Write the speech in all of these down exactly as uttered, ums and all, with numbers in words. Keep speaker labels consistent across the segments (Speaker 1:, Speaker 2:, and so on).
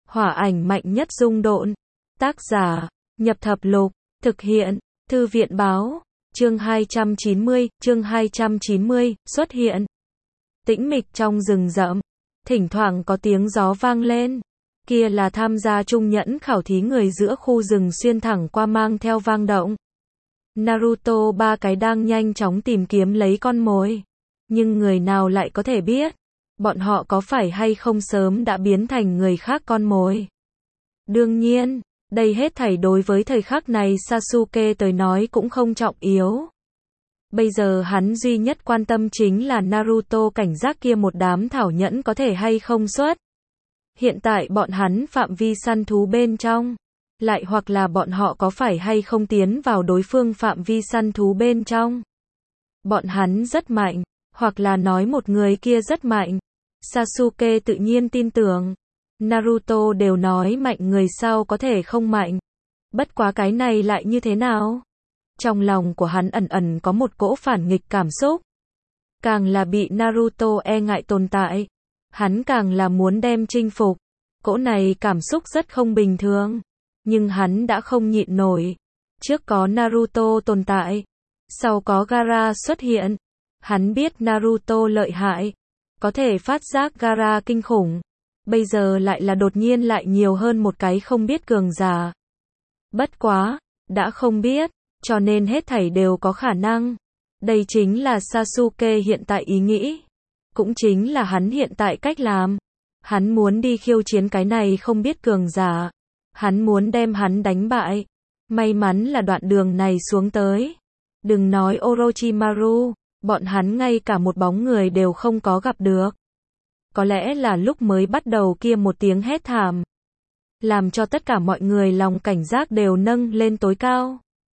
Speaker 1: Hỏa ảnh mạnh nhất dung độn. Tác giả, Nhập Thập Lục. Thực hiện, Thư viện báo. Chương hai trăm chín mươi, chương hai trăm chín mươi, xuất hiện. Tĩnh mịch trong rừng rậm. Thỉnh thoảng có tiếng gió vang lên. Kia là tham gia trung nhẫn khảo thí người giữa khu rừng xuyên thẳng qua mang theo vang động. Naruto ba cái đang nhanh chóng tìm kiếm lấy con mồi. Nhưng người nào lại có thể biết, bọn họ có phải hay không sớm đã biến thành người khác con mồi. Đương nhiên, đây hết thảy đối với thời khắc này Sasuke tới nói cũng không trọng yếu. Bây giờ hắn duy nhất quan tâm chính là Naruto cảnh giác kia một đám thảo nhẫn có thể hay không xuất. Hiện tại bọn hắn phạm vi săn thú bên trong, lại hoặc là bọn họ có phải hay không tiến vào đối phương phạm vi săn thú bên trong. Bọn hắn rất mạnh, hoặc là nói một người kia rất mạnh. Sasuke tự nhiên tin tưởng. Naruto đều nói mạnh người sau có thể không mạnh. Bất quá cái này lại như thế nào? Trong lòng của hắn ẩn ẩn có một cỗ phản nghịch cảm xúc. Càng là bị Naruto e ngại tồn tại, hắn càng là muốn đem chinh phục. Cỗ này cảm xúc rất không bình thường. Nhưng hắn đã không nhịn nổi. Trước có Naruto tồn tại, sau có Gaara xuất hiện. Hắn biết Naruto lợi hại, có thể phát giác Gaara kinh khủng. Bây giờ lại là đột nhiên lại nhiều hơn một cái không biết cường giả. Bất quá, đã không biết, cho nên hết thảy đều có khả năng. Đây chính là Sasuke hiện tại ý nghĩ. Cũng chính là hắn hiện tại cách làm. Hắn muốn đi khiêu chiến cái này không biết cường giả. Hắn muốn đem hắn đánh bại. May mắn là đoạn đường này xuống tới. Đừng nói Orochimaru, bọn hắn ngay cả một bóng người đều không có gặp được. Có lẽ là lúc mới bắt đầu kia một tiếng hét thảm, làm cho tất cả mọi người lòng cảnh giác đều nâng lên tối cao.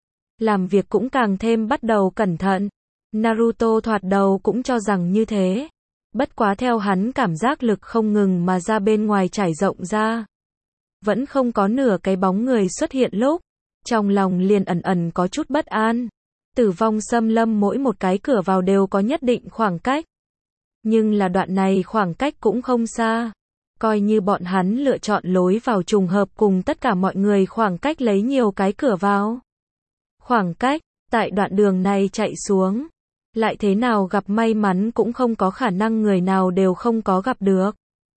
Speaker 1: Làm việc cũng càng thêm bắt đầu cẩn thận. Naruto thoạt đầu cũng cho rằng như thế. Bất quá theo hắn cảm giác lực không ngừng mà ra bên ngoài trải rộng ra. Vẫn không có nửa cái bóng người xuất hiện lúc. Trong lòng liền ẩn ẩn có chút bất an. Tử vong xâm lâm mỗi một cái cửa vào đều có nhất định khoảng cách. Nhưng là đoạn này khoảng cách cũng không xa. Coi như bọn hắn lựa chọn lối vào trùng hợp cùng tất cả mọi người khoảng cách lấy nhiều cái cửa vào. Khoảng cách, tại đoạn đường này chạy xuống. Lại thế nào gặp may mắn cũng không có khả năng người nào đều không có gặp được.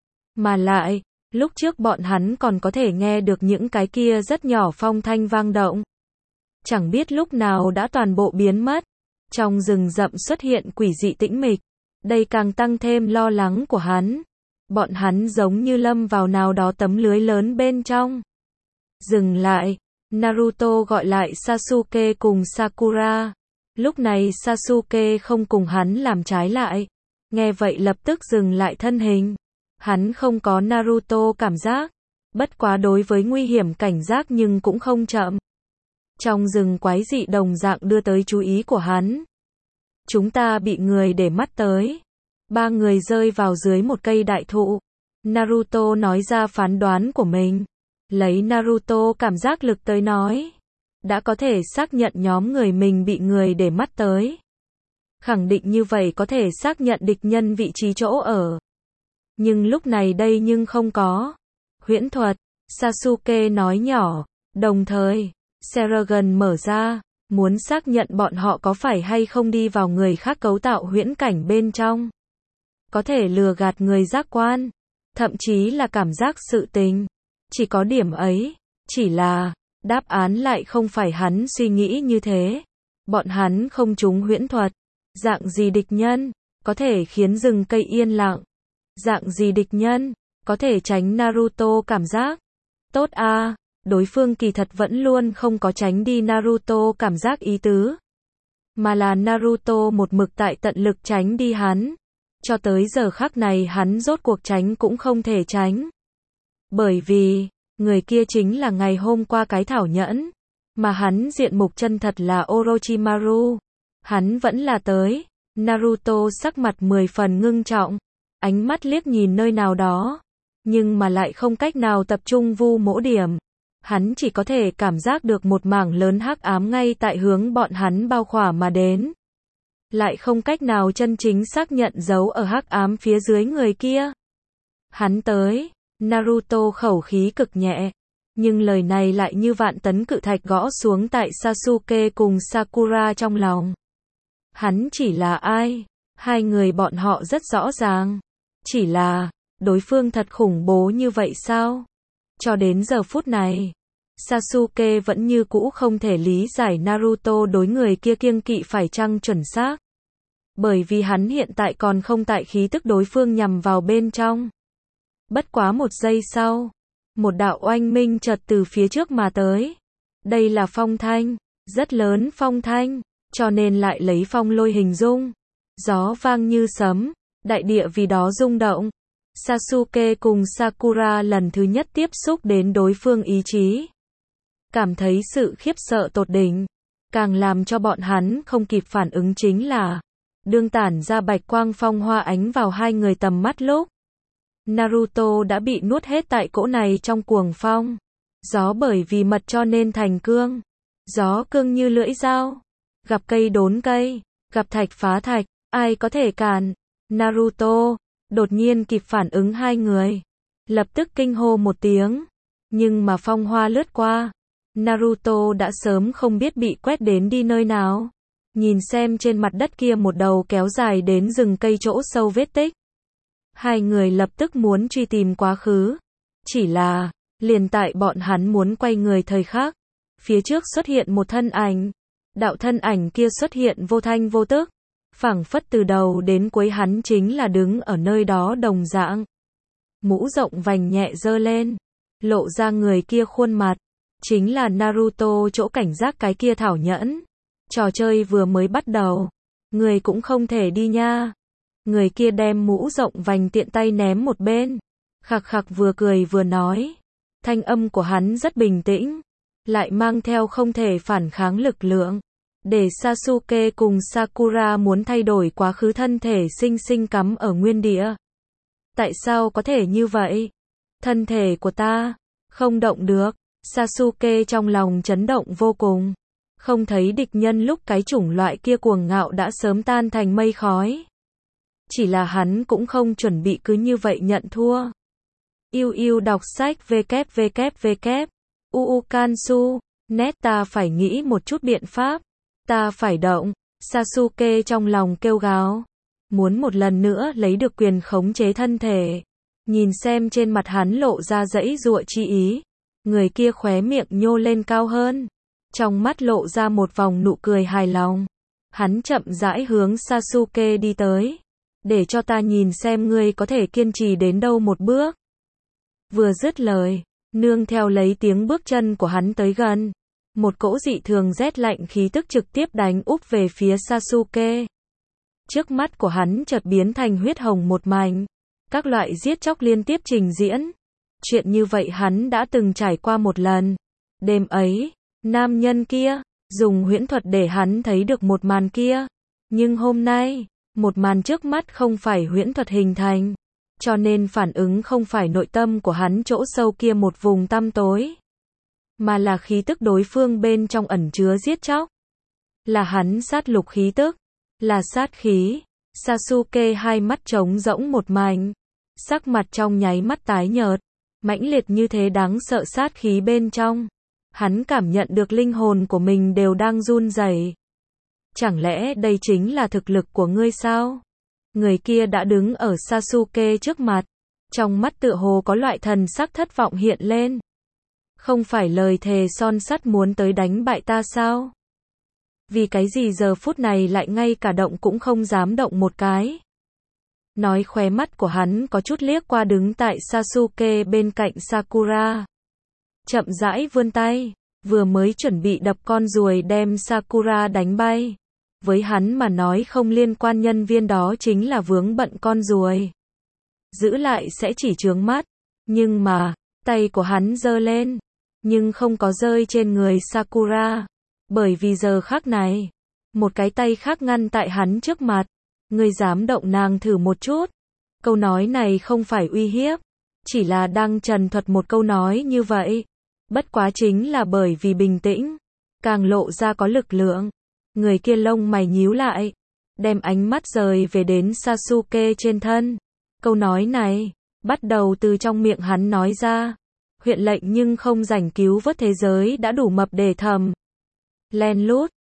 Speaker 1: Mà lại, lúc trước bọn hắn còn có thể nghe được những cái kia rất nhỏ phong thanh vang động. Chẳng biết lúc nào đã toàn bộ biến mất. Trong rừng rậm xuất hiện quỷ dị tĩnh mịch. Đây càng tăng thêm lo lắng của hắn. Bọn hắn giống như lâm vào nào đó tấm lưới lớn bên trong. Dừng lại. Naruto gọi lại Sasuke cùng Sakura. Lúc này Sasuke không cùng hắn làm trái lại. Nghe vậy lập tức dừng lại thân hình. Hắn không có Naruto cảm giác. Bất quá đối với nguy hiểm cảnh giác nhưng cũng không chậm. Trong rừng quái dị đồng dạng đưa tới chú ý của hắn. Chúng ta bị người để mắt tới. Ba người rơi vào dưới một cây đại thụ. Naruto nói ra phán đoán của mình. Lấy Naruto cảm giác lực tới nói. Đã có thể xác nhận nhóm người mình bị người để mắt tới. Khẳng định như vậy có thể xác nhận địch nhân vị trí chỗ ở. Nhưng lúc này đây nhưng không có. Huyễn thuật, Sasuke nói nhỏ. Đồng thời, Sharingan mở ra. Muốn xác nhận bọn họ có phải hay không đi vào người khác cấu tạo huyễn cảnh bên trong. Có thể lừa gạt người giác quan. Thậm chí là cảm giác sự tình. Chỉ có điểm ấy. Chỉ là, đáp án lại không phải hắn suy nghĩ như thế. Bọn hắn không trúng huyễn thuật. Dạng gì địch nhân, có thể khiến rừng cây yên lặng. Dạng gì địch nhân, có thể tránh Naruto cảm giác. Tốt a. Đối phương kỳ thật vẫn luôn không có tránh đi Naruto cảm giác ý tứ. Mà là Naruto một mực tại tận lực tránh đi hắn. Cho tới giờ khắc này hắn rốt cuộc tránh cũng không thể tránh. Bởi vì, người kia chính là ngày hôm qua cái thảo nhẫn. Mà hắn diện mục chân thật là Orochimaru. Hắn vẫn là tới. Naruto sắc mặt mười phần ngưng trọng. Ánh mắt liếc nhìn nơi nào đó. Nhưng mà lại không cách nào tập trung vu mỗ điểm. Hắn chỉ có thể cảm giác được một mảng lớn hắc ám ngay tại hướng bọn hắn bao khỏa mà đến. Lại không cách nào chân chính xác nhận dấu ở hắc ám phía dưới người kia. Hắn tới, Naruto khẩu khí cực nhẹ, nhưng lời này lại như vạn tấn cự thạch gõ xuống tại Sasuke cùng Sakura trong lòng. Hắn chỉ là ai? Hai người bọn họ rất rõ ràng. Chỉ là, đối phương thật khủng bố như vậy sao? Cho đến giờ phút này, Sasuke vẫn như cũ không thể lý giải Naruto đối người kia kiêng kỵ phải chăng chuẩn xác. Bởi vì hắn hiện tại còn không tại khí tức đối phương nhằm vào bên trong. Bất quá một giây sau, một đạo oanh minh chợt từ phía trước mà tới. Đây là phong thanh, rất lớn phong thanh, cho nên lại lấy phong lôi hình dung. Gió vang như sấm, đại địa vì đó rung động. Sasuke cùng Sakura lần thứ nhất tiếp xúc đến đối phương ý chí. Cảm thấy sự khiếp sợ tột đỉnh. Càng làm cho bọn hắn không kịp phản ứng chính là, đương tản ra bạch quang phong hoa ánh vào hai người tầm mắt lúc. Naruto đã bị nuốt hết tại cỗ này trong cuồng phong. Gió bởi vì mật cho nên thành cương. Gió cương như lưỡi dao. Gặp cây đốn cây, gặp thạch phá thạch, ai có thể cản. Naruto đột nhiên kịp phản ứng hai người, lập tức kinh hô một tiếng. Nhưng mà phong hoa lướt qua, Naruto đã sớm không biết bị quét đến đi nơi nào. Nhìn xem trên mặt đất kia một đầu kéo dài đến rừng cây chỗ sâu vết tích. Hai người lập tức muốn truy tìm quá khứ. Chỉ là, liền tại bọn hắn muốn quay người thời khắc, phía trước xuất hiện một thân ảnh. Đạo thân ảnh kia xuất hiện vô thanh vô tức, phảng phất từ đầu đến cuối hắn chính là đứng ở nơi đó đồng dạng. Mũ rộng vành nhẹ giơ lên, lộ ra người kia khuôn mặt, chính là Naruto chỗ cảnh giác cái kia thảo nhẫn. Trò chơi vừa mới bắt đầu, người cũng không thể đi nha. Người kia đem mũ rộng vành tiện tay ném một bên, khặc khặc vừa cười vừa nói. Thanh âm của hắn rất bình tĩnh, lại mang theo không thể phản kháng lực lượng. Để Sasuke cùng Sakura muốn thay đổi quá khứ thân thể sinh sinh cắm ở nguyên địa. Tại sao có thể như vậy? Thân thể của ta không động được. Sasuke trong lòng chấn động vô cùng. Không thấy địch nhân lúc cái chủng loại kia cuồng ngạo đã sớm tan thành mây khói. Chỉ là hắn cũng không chuẩn bị cứ như vậy nhận thua. Yêu yêu đọc sách www. uu Kansu. Net ta phải nghĩ một chút biện pháp. Ta phải động. Sasuke trong lòng kêu gào. Muốn một lần nữa lấy được quyền khống chế thân thể. Nhìn xem trên mặt hắn lộ ra dãy giụa chi ý. Người kia khóe miệng nhô lên cao hơn. Trong mắt lộ ra một vòng nụ cười hài lòng. Hắn chậm rãi hướng Sasuke đi tới. Để cho ta nhìn xem ngươi có thể kiên trì đến đâu một bước. Vừa dứt lời, nương theo lấy tiếng bước chân của hắn tới gần. Một cỗ dị thường rét lạnh khí tức trực tiếp đánh úp về phía Sasuke. Trước mắt của hắn chợt biến thành huyết hồng một mảnh. Các loại giết chóc liên tiếp trình diễn. Chuyện như vậy hắn đã từng trải qua một lần. Đêm ấy, nam nhân kia dùng huyễn thuật để hắn thấy được một màn kia. Nhưng hôm nay, một màn trước mắt không phải huyễn thuật hình thành. Cho nên phản ứng không phải nội tâm của hắn chỗ sâu kia một vùng tăm tối. Mà là khí tức đối phương bên trong ẩn chứa giết chóc. Là hắn sát lục khí tức. Là sát khí. Sasuke hai mắt trống rỗng một mảnh. Sắc mặt trong nháy mắt tái nhợt. Mãnh liệt như thế đáng sợ sát khí bên trong. Hắn cảm nhận được linh hồn của mình đều đang run rẩy. Chẳng lẽ đây chính là thực lực của ngươi sao? Người kia đã đứng ở Sasuke trước mặt. Trong mắt tựa hồ có loại thần sắc thất vọng hiện lên. Không phải lời thề son sắt muốn tới đánh bại ta sao? Vì cái gì giờ phút này lại ngay cả động cũng không dám động một cái? Nói khóe mắt của hắn có chút liếc qua đứng tại Sasuke bên cạnh Sakura. Chậm rãi vươn tay, vừa mới chuẩn bị đập con ruồi đem Sakura đánh bay. Với hắn mà nói không liên quan nhân viên đó chính là vướng bận con ruồi. Giữ lại sẽ chỉ chướng mắt. Nhưng mà, tay của hắn giơ lên. Nhưng không có rơi trên người Sakura. Bởi vì giờ khắc này, một cái tay khác ngăn tại hắn trước mặt. Ngươi dám động nàng thử một chút. Câu nói này không phải uy hiếp. Chỉ là đang trần thuật một câu nói như vậy. Bất quá chính là bởi vì bình tĩnh. Càng lộ ra có lực lượng. Người kia lông mày nhíu lại. Đem ánh mắt rời về đến Sasuke trên thân. Câu nói này, bắt đầu từ trong miệng hắn nói ra. Huyện lệnh nhưng không rảnh cứu vớt thế giới đã đủ mập để thầm. Len lút,